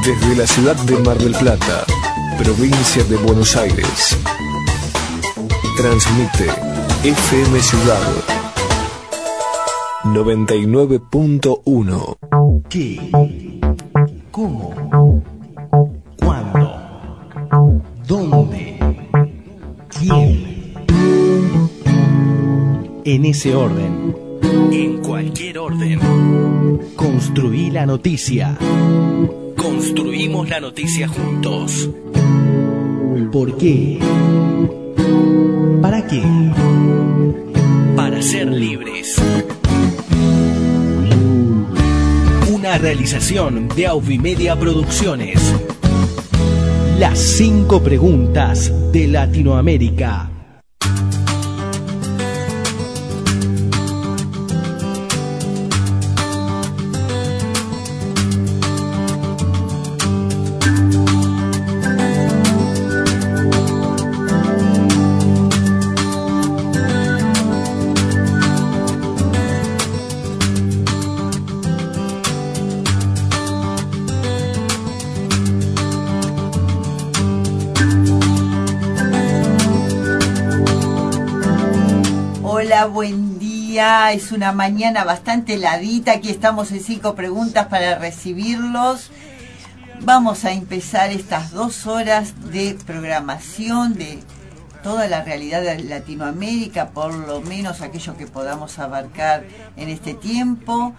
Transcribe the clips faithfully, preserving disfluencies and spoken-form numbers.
Desde la ciudad de Mar del Plata, provincia de Buenos Aires, transmite F M Ciudad noventa y nueve punto uno. ¿Qué? ¿Cómo? ¿Cuándo? ¿Dónde? ¿Quién? En ese orden. En cualquier orden. Construí la noticia. Construimos la noticia juntos. ¿Por qué? ¿Para qué? Para ser libres. Una realización de Aubimedia Producciones. Las cinco preguntas de Latinoamérica. Buen día, es una mañana bastante heladita, aquí estamos en cinco preguntas para recibirlos. Vamos a empezar estas dos horas de programación de toda la realidad de Latinoamérica, por lo menos aquello que podamos abarcar en este tiempo.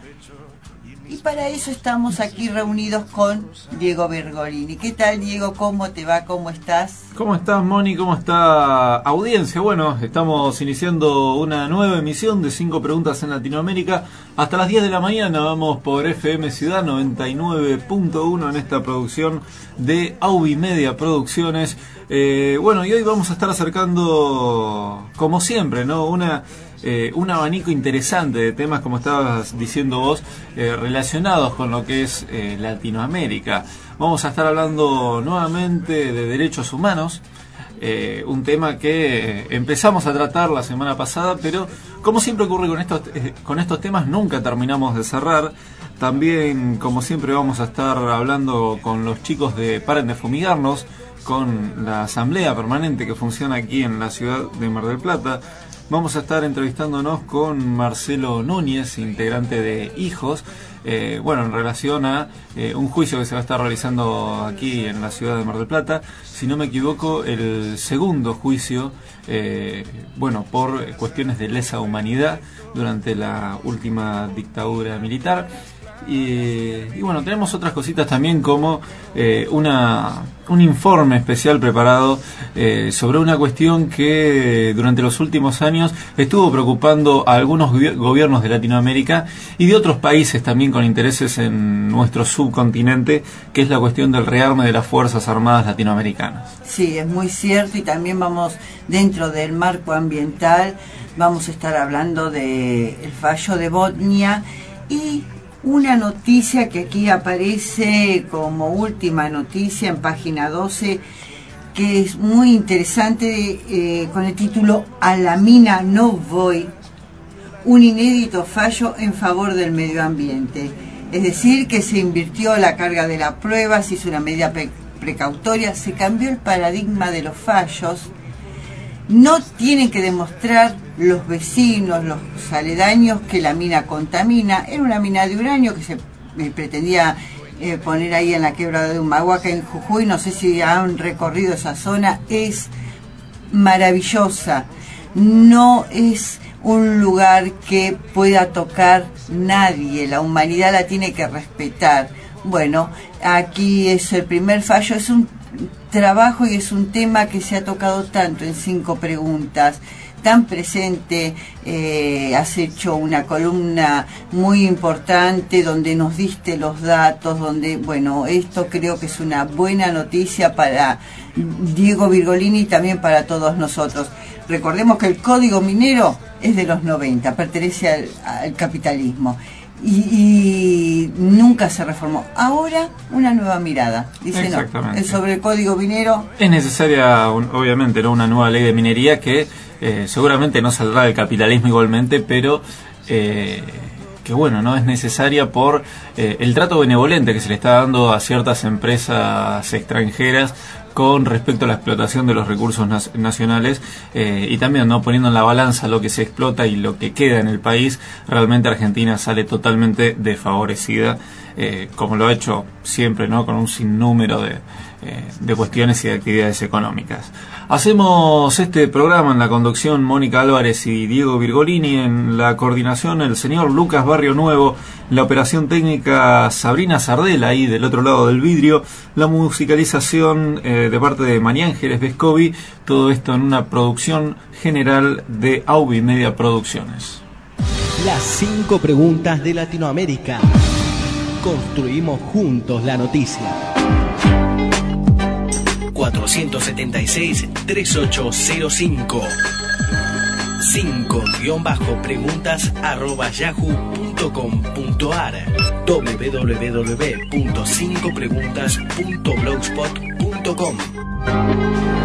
Y para eso estamos aquí reunidos con Diego Virgolini. ¿Qué tal, Diego? ¿Cómo te va? ¿Cómo estás? ¿Cómo estás, Moni? ¿Cómo está audiencia? Bueno, estamos iniciando una nueva emisión de cinco preguntas en Latinoamérica. Hasta las diez de la mañana vamos por F M Ciudad noventa y nueve punto uno en esta producción de Aubimedia Producciones. Eh, bueno, y hoy vamos a estar acercando, como siempre, ¿no? Una... Eh, un abanico interesante de temas, como estabas diciendo vos, eh, relacionados con lo que es eh, Latinoamérica. Vamos a estar hablando nuevamente de derechos humanos, eh, un tema que empezamos a tratar la semana pasada, pero como siempre ocurre con estos, eh, con estos temas, nunca terminamos de cerrar. También, como siempre, vamos a estar hablando con los chicos de Paren de Fumigarnos, con la asamblea permanente que funciona aquí en la ciudad de Mar del Plata. Vamos a estar entrevistándonos con Marcelo Núñez, integrante de Hijos, eh, bueno, en relación a eh, un juicio que se va a estar realizando aquí en la ciudad de Mar del Plata. Si no me equivoco, el segundo juicio, eh, bueno, por cuestiones de lesa humanidad durante la última dictadura militar. Y, y bueno, tenemos otras cositas también, como eh, una un informe especial preparado eh, sobre una cuestión que durante los últimos años estuvo preocupando a algunos gobiernos de Latinoamérica y de otros países también con intereses en nuestro subcontinente, que es la cuestión del rearme de las Fuerzas Armadas latinoamericanas. Sí, es muy cierto, y también vamos, dentro del marco ambiental, vamos a estar hablando del fallo de Botnia y una noticia que aquí aparece como última noticia en página doce, que es muy interesante, eh, con el título "A la mina no voy", un inédito fallo en favor del medio ambiente. Es decir, que se invirtió la carga de la prueba, se hizo una medida pre- precautoria, se cambió el paradigma de los fallos. No tienen que demostrar los vecinos, los aledaños, que la mina contamina. Era una mina de uranio que se eh, pretendía eh, poner ahí en la quebrada de Humahuaca, en Jujuy. No sé si han recorrido esa zona. Es maravillosa. No es un lugar que pueda tocar nadie. La humanidad la tiene que respetar. Bueno, aquí es el primer fallo. Es un trabajo y es un tema que se ha tocado tanto en cinco preguntas, tan presente. Eh, has hecho una columna muy importante donde nos diste los datos, donde, bueno, esto creo que es una buena noticia para Diego Virgolini y también para todos nosotros. Recordemos que el Código Minero es de los noventa, pertenece al, al capitalismo. Y, y nunca se reformó. Ahora una nueva mirada. Dice no, sobre el Código Minero. Es necesaria, un, obviamente, ¿no? Una nueva ley de minería que eh, seguramente no saldrá del capitalismo igualmente, pero eh, que bueno, no es necesaria por eh, el trato benevolente que se le está dando a ciertas empresas extranjeras con respecto a la explotación de los recursos nas- nacionales eh, y también no poniendo en la balanza lo que se explota y lo que queda en el país. Realmente Argentina sale totalmente desfavorecida, eh, como lo ha hecho siempre, ¿no? Con un sinnúmero de, eh, de cuestiones y de actividades económicas. Hacemos este programa en la conducción Mónica Álvarez y Diego Virgolini, en la coordinación el señor Lucas Barrio Nuevo, la operación técnica Sabrina Sardela, ahí del otro lado del vidrio, la musicalización eh, de parte de María Ángeles Vescovi, todo esto en una producción general de Aubi Media Producciones. Las cinco preguntas de Latinoamérica. Construimos juntos la noticia. cuatrocientos setenta y seis, treinta y ocho cero cinco. cinco preguntas arroba yahoo punto com punto ar. doble u doble u doble u punto cinco preguntas punto blogspot punto com.